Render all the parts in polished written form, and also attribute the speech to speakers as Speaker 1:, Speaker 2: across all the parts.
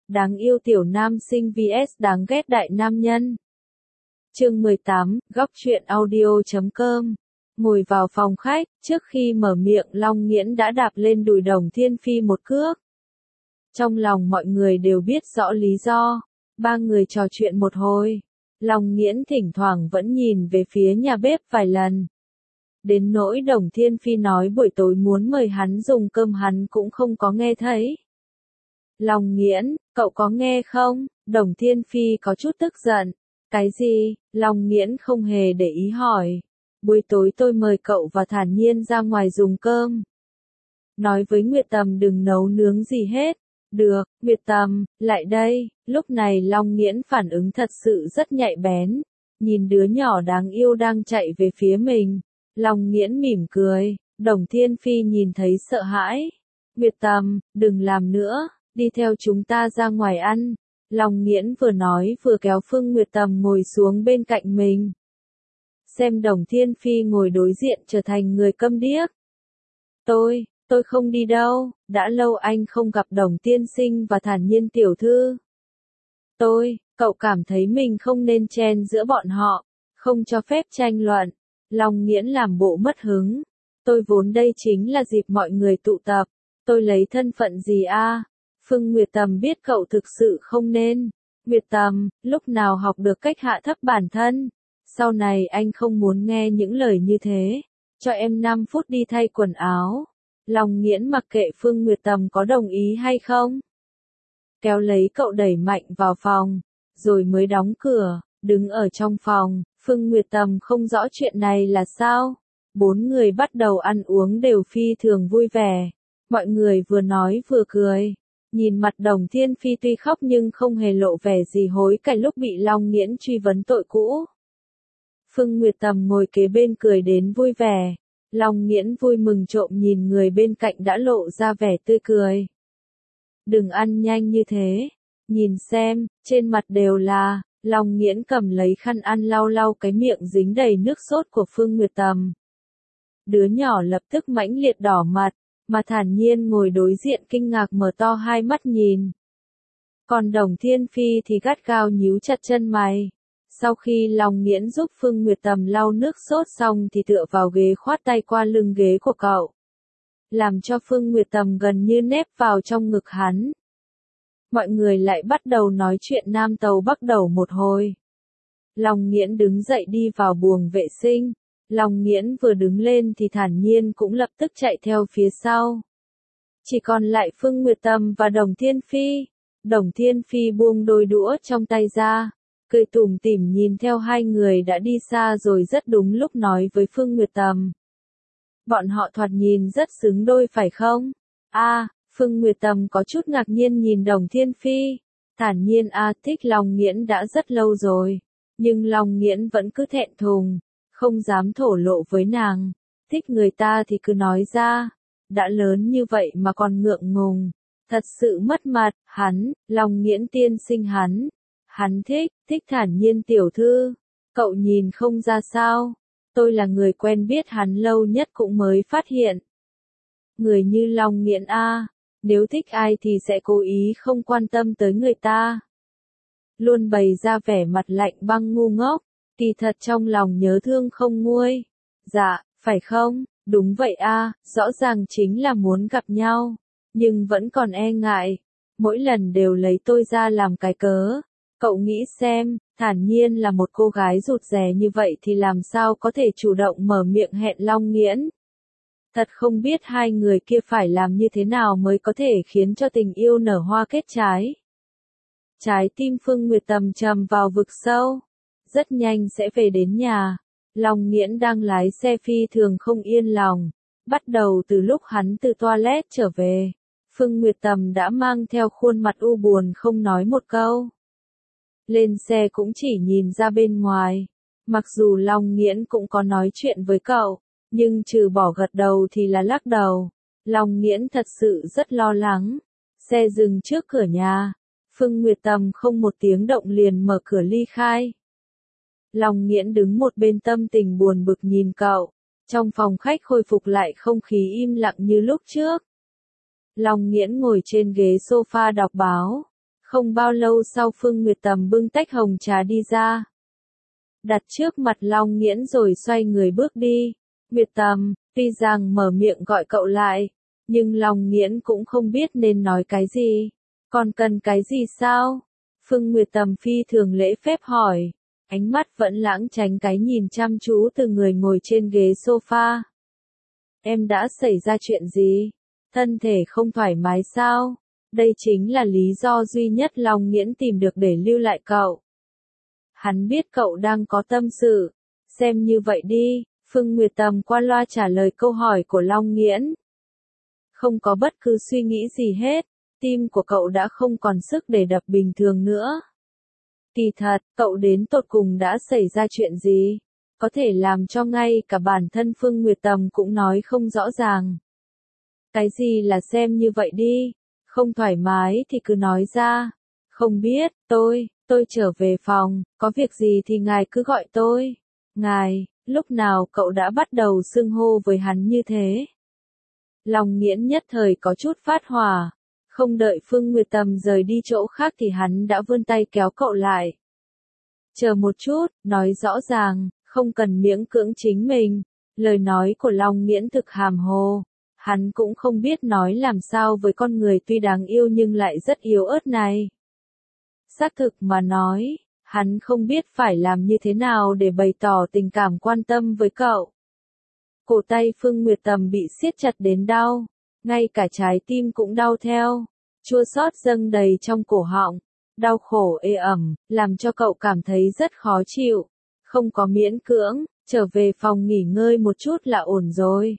Speaker 1: Đáng yêu tiểu nam sinh vs đáng ghét đại nam nhân. Chương 18, góc truyện audio.com. Ngồi vào phòng khách, trước khi mở miệng Long Nghiễn đã đạp lên đùi Đồng Thiên Phi một cước. Trong lòng mọi người đều biết rõ lý do, ba người trò chuyện một hồi. Long Nghiễn thỉnh thoảng vẫn nhìn về phía nhà bếp vài lần. Đến nỗi Đồng Thiên Phi nói buổi tối muốn mời hắn dùng cơm hắn cũng không có nghe thấy. Long Nghiễn, cậu có nghe không? Đồng Thiên Phi có chút tức giận. Cái gì? Long Nghiễn không hề để ý hỏi. Buổi tối tôi mời cậu và Thản Nhiên ra ngoài dùng cơm. Nói với Nguyệt Tầm đừng nấu nướng gì hết. Được, Nguyệt Tầm, lại đây. Lúc này Long Nghiễn phản ứng thật sự rất nhạy bén. Nhìn đứa nhỏ đáng yêu đang chạy về phía mình. Long Nghiễn mỉm cười. Đồng Thiên Phi nhìn thấy sợ hãi. Nguyệt Tầm, đừng làm nữa, đi theo chúng ta ra ngoài ăn. Long Nghiễn vừa nói vừa kéo Phương Nguyệt Tầm ngồi xuống bên cạnh mình. Xem Đồng Thiên Phi ngồi đối diện trở thành người câm điếc. Tôi không đi đâu, đã lâu anh không gặp Đồng tiên sinh và Thản Nhiên tiểu thư. Cậu cảm thấy mình không nên chen giữa bọn họ, không cho phép tranh luận. Long Nghiễn làm bộ mất hứng. Tôi vốn đây chính là dịp mọi người tụ tập, tôi lấy thân phận gì a? Phương Nguyệt Tầm biết cậu thực sự không nên. Nguyệt Tầm, lúc nào học được cách hạ thấp bản thân? Sau này anh không muốn nghe những lời như thế. Cho em 5 phút đi thay quần áo. Long Nghiễn mặc kệ Phương Nguyệt Tầm có đồng ý hay không. Kéo lấy cậu đẩy mạnh vào phòng, rồi mới đóng cửa, đứng ở trong phòng. Phương Nguyệt Tầm không rõ chuyện này là sao. 4 người bắt đầu ăn uống đều phi thường vui vẻ. Mọi người vừa nói vừa cười. Nhìn mặt Đồng Thiên Phi tuy khóc nhưng không hề lộ vẻ gì hối cải lúc bị Long Nghiễn truy vấn tội cũ. Phương Nguyệt Tầm ngồi kế bên cười đến vui vẻ. Long Nghiễn vui mừng trộm nhìn người bên cạnh đã lộ ra vẻ tươi cười. Đừng ăn nhanh như thế. Nhìn xem, trên mặt đều là. Long Nghiễn cầm lấy khăn ăn lau lau cái miệng dính đầy nước sốt của Phương Nguyệt Tầm. Đứa nhỏ lập tức mãnh liệt đỏ mặt, mà Thản Nhiên ngồi đối diện kinh ngạc mở to hai mắt nhìn. Còn Đồng Thiên Phi thì gắt gao nhíu chặt chân mày. Sau khi Long Nghiễn giúp Phương Nguyệt Tầm lau nước sốt xong thì tựa vào ghế khoát tay qua lưng ghế của cậu. Làm cho Phương Nguyệt Tầm gần như nép vào trong ngực hắn. Mọi người lại bắt đầu nói chuyện Nam Tàu Bắc Đầu một hồi. Long Nghiễn đứng dậy đi vào buồng vệ sinh. Long Nghiễn vừa đứng lên thì Thản Nhiên cũng lập tức chạy theo phía sau. Chỉ còn lại Phương Nguyệt Tầm và Đồng Thiên Phi. Đồng Thiên Phi buông đôi đũa trong tay ra, cười tủm tỉm nhìn theo hai người đã đi xa rồi rất đúng lúc nói với Phương Nguyệt Tầm. Bọn họ thoạt nhìn rất xứng đôi phải không? Phương Nguyệt Tầm có chút ngạc nhiên nhìn Đồng Thiên Phi. Thản Nhiên thích Long Nghiễn đã rất lâu rồi. Nhưng Long Nghiễn vẫn cứ thẹn thùng, không dám thổ lộ với nàng. Thích người ta thì cứ nói ra. Đã lớn như vậy mà còn ngượng ngùng. Thật sự mất mặt, Long Nghiễn tiên sinh hắn thích Thản Nhiên tiểu thư. Cậu nhìn không ra sao? Tôi là người quen biết hắn lâu nhất cũng mới phát hiện. Người như Long Nghiễn nếu thích ai thì sẽ cố ý không quan tâm tới người ta. Luôn bày ra vẻ mặt lạnh băng ngu ngốc, kỳ thật trong lòng nhớ thương không nguôi. Dạ, phải không? Đúng vậy rõ ràng chính là muốn gặp nhau, nhưng vẫn còn e ngại. Mỗi lần đều lấy tôi ra làm cái cớ. Cậu nghĩ xem, Thản Nhiên là một cô gái rụt rè như vậy thì làm sao có thể chủ động mở miệng hẹn Long Nghiễn. Thật không biết hai người kia phải làm như thế nào mới có thể khiến cho tình yêu nở hoa kết trái. Trái tim Phương Nguyệt Tầm trầm vào vực sâu. Rất nhanh sẽ về đến nhà. Long Nghiễn đang lái xe phi thường không yên lòng. Bắt đầu từ lúc hắn từ toilet trở về, Phương Nguyệt Tầm đã mang theo khuôn mặt u buồn không nói một câu. Lên xe cũng chỉ nhìn ra bên ngoài. Mặc dù Long Nghiễn cũng có nói chuyện với cậu, nhưng trừ bỏ gật đầu thì là lắc đầu. Long Nghiễn thật sự rất lo lắng. Xe dừng trước cửa nhà. Phương Nguyệt Tầm không một tiếng động liền mở cửa ly khai. Long Nghiễn đứng một bên tâm tình buồn bực nhìn cậu. Trong phòng khách khôi phục lại không khí im lặng như lúc trước. Long Nghiễn ngồi trên ghế sofa đọc báo. Không bao lâu sau Phương Nguyệt Tầm bưng tách hồng trà đi ra. Đặt trước mặt Long Nghiễn rồi xoay người bước đi. Nguyệt Tầm, tuy rằng mở miệng gọi cậu lại, nhưng Long Nghiễn cũng không biết nên nói cái gì. Còn cần cái gì sao? Phương Nguyệt Tầm phi thường lễ phép hỏi. Ánh mắt vẫn lãng tránh cái nhìn chăm chú từ người ngồi trên ghế sofa. Em đã xảy ra chuyện gì? Thân thể không thoải mái sao? Đây chính là lý do duy nhất Long Nghiễn tìm được để lưu lại cậu. Hắn biết cậu đang có tâm sự. Xem như vậy đi, Phương Nguyệt Tầm qua loa trả lời câu hỏi của Long Nghiễn. Không có bất cứ suy nghĩ gì hết, tim của cậu đã không còn sức để đập bình thường nữa. Kỳ thật, cậu đến tột cùng đã xảy ra chuyện gì? Có thể làm cho ngay cả bản thân Phương Nguyệt Tầm cũng nói không rõ ràng. Cái gì là xem như vậy đi? Không thoải mái thì cứ nói ra. Không biết, tôi trở về phòng, có việc gì thì ngài cứ gọi tôi. Ngài, lúc nào cậu đã bắt đầu xưng hô với hắn như thế? Long Nghiễn nhất thời có chút phát hỏa. Không đợi Phương Nguyệt Tầm rời đi chỗ khác thì hắn đã vươn tay kéo cậu lại. Chờ một chút, nói rõ ràng, không cần miễn cưỡng chính mình. Lời nói của Long Nghiễn thực hàm hồ. Hắn cũng không biết nói làm sao với con người tuy đáng yêu nhưng lại rất yếu ớt này. Xác thực mà nói, hắn không biết phải làm như thế nào để bày tỏ tình cảm quan tâm với cậu. Cổ tay Phương Nguyệt Tầm bị siết chặt đến đau, ngay cả trái tim cũng đau theo, chua xót dâng đầy trong cổ họng, đau khổ ê ẩm, làm cho cậu cảm thấy rất khó chịu. Không có miễn cưỡng, trở về phòng nghỉ ngơi một chút là ổn rồi.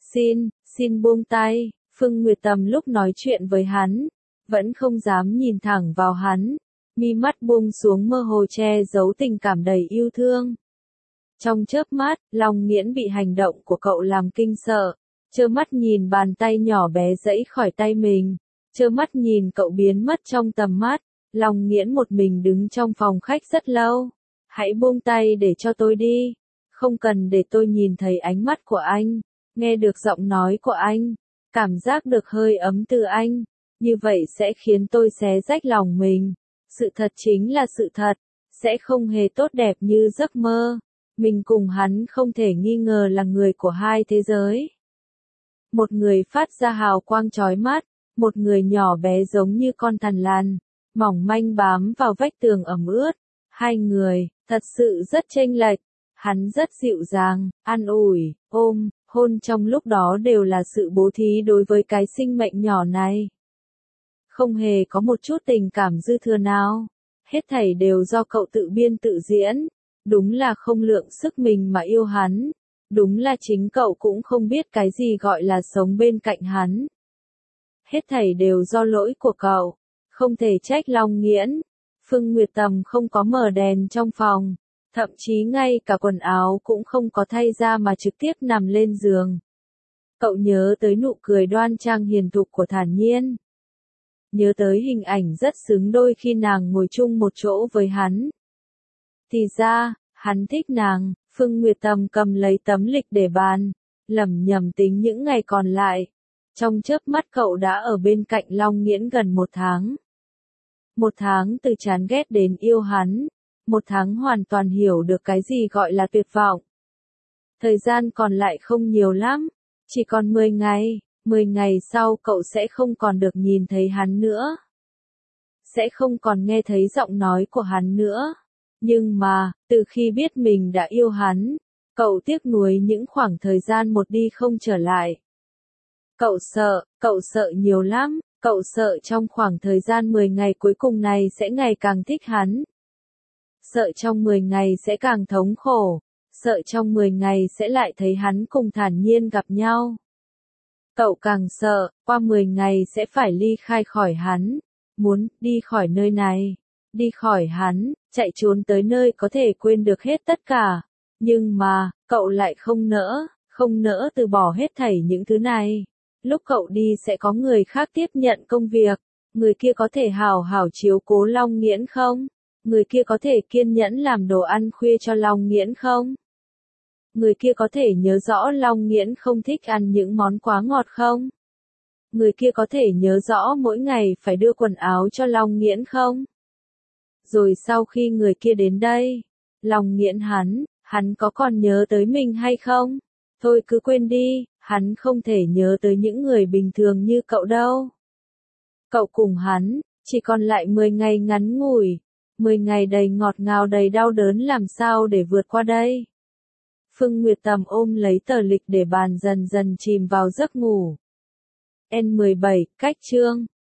Speaker 1: Xin buông tay, Phương Nguyệt Tầm lúc nói chuyện với hắn, vẫn không dám nhìn thẳng vào hắn, mi mắt buông xuống mơ hồ che giấu tình cảm đầy yêu thương. Trong chớp mắt, Long Nghiễn bị hành động của cậu làm kinh sợ, trơ mắt nhìn bàn tay nhỏ bé giãy khỏi tay mình, trơ mắt nhìn cậu biến mất trong tầm mắt. Long Nghiễn một mình đứng trong phòng khách rất lâu. Hãy buông tay để cho tôi đi, không cần để tôi nhìn thấy ánh mắt của anh, nghe được giọng nói của anh, cảm giác được hơi ấm từ anh, như vậy sẽ khiến tôi xé rách lòng mình. Sự thật chính là sự thật, sẽ không hề tốt đẹp như giấc mơ. Mình cùng hắn không thể nghi ngờ là người của hai thế giới. Một người phát ra hào quang chói mắt, một người nhỏ bé giống như con thằn lằn, mỏng manh bám vào vách tường ẩm ướt. Hai người, thật sự rất chênh lệch. Hắn rất dịu dàng, an ủi, ôm, hôn trong lúc đó đều là sự bố thí đối với cái sinh mệnh nhỏ này. Không hề có một chút tình cảm dư thừa nào. Hết thảy đều do cậu tự biên tự diễn. Đúng là không lượng sức mình mà yêu hắn. Đúng là chính cậu cũng không biết cái gì gọi là sống bên cạnh hắn. Hết thảy đều do lỗi của cậu. Không thể trách Long Nghiễn. Phương Nguyệt Tầm không có mở đèn trong phòng. Thậm chí ngay cả quần áo cũng không có thay ra mà trực tiếp nằm lên giường. Cậu nhớ tới nụ cười đoan trang hiền thục của Thản Nhiên. Nhớ tới hình ảnh rất xứng đôi khi nàng ngồi chung một chỗ với hắn. Thì ra, hắn thích nàng. Phương Nguyệt Tầm cầm lấy tấm lịch để bàn, lẩm nhẩm tính những ngày còn lại. Trong chớp mắt cậu đã ở bên cạnh Long Nghiễn gần 1 tháng. 1 tháng từ chán ghét đến yêu hắn. 1 tháng hoàn toàn hiểu được cái gì gọi là tuyệt vọng. Thời gian còn lại không nhiều lắm, chỉ còn 10 ngày. 10 ngày sau cậu sẽ không còn được nhìn thấy hắn nữa. Sẽ không còn nghe thấy giọng nói của hắn nữa. Nhưng mà, từ khi biết mình đã yêu hắn, cậu tiếc nuối những khoảng thời gian một đi không trở lại. Cậu sợ nhiều lắm, cậu sợ trong khoảng thời gian 10 ngày cuối cùng này sẽ ngày càng thích hắn. Sợ trong 10 ngày sẽ càng thống khổ, sợ trong 10 ngày sẽ lại thấy hắn cùng Thản Nhiên gặp nhau. Cậu càng sợ, qua 10 ngày sẽ phải ly khai khỏi hắn, muốn đi khỏi nơi này, đi khỏi hắn, chạy trốn tới nơi có thể quên được hết tất cả. Nhưng mà, cậu lại không nỡ từ bỏ hết thảy những thứ này. Lúc cậu đi sẽ có người khác tiếp nhận công việc, người kia có thể hào hảo chiếu cố Long Nghiễn không? Người kia có thể kiên nhẫn làm đồ ăn khuya cho Long Nghiễn không? Người kia có thể nhớ rõ Long Nghiễn không thích ăn những món quá ngọt không? người kia có thể nhớ rõ mỗi ngày phải đưa quần áo cho Long Nghiễn không? Rồi sau khi người kia đến đây, Long Nghiễn hắn có còn nhớ tới mình hay không? Thôi cứ quên đi, hắn không thể nhớ tới những người bình thường như cậu đâu. Cậu cùng hắn, chỉ còn lại 10 ngày ngắn ngủi, 10 ngày đầy ngọt ngào đầy đau đớn làm sao để vượt qua đây? Phương Nguyệt Tầm ôm lấy tờ lịch để bàn dần dần chìm vào giấc ngủ. N17, cách chương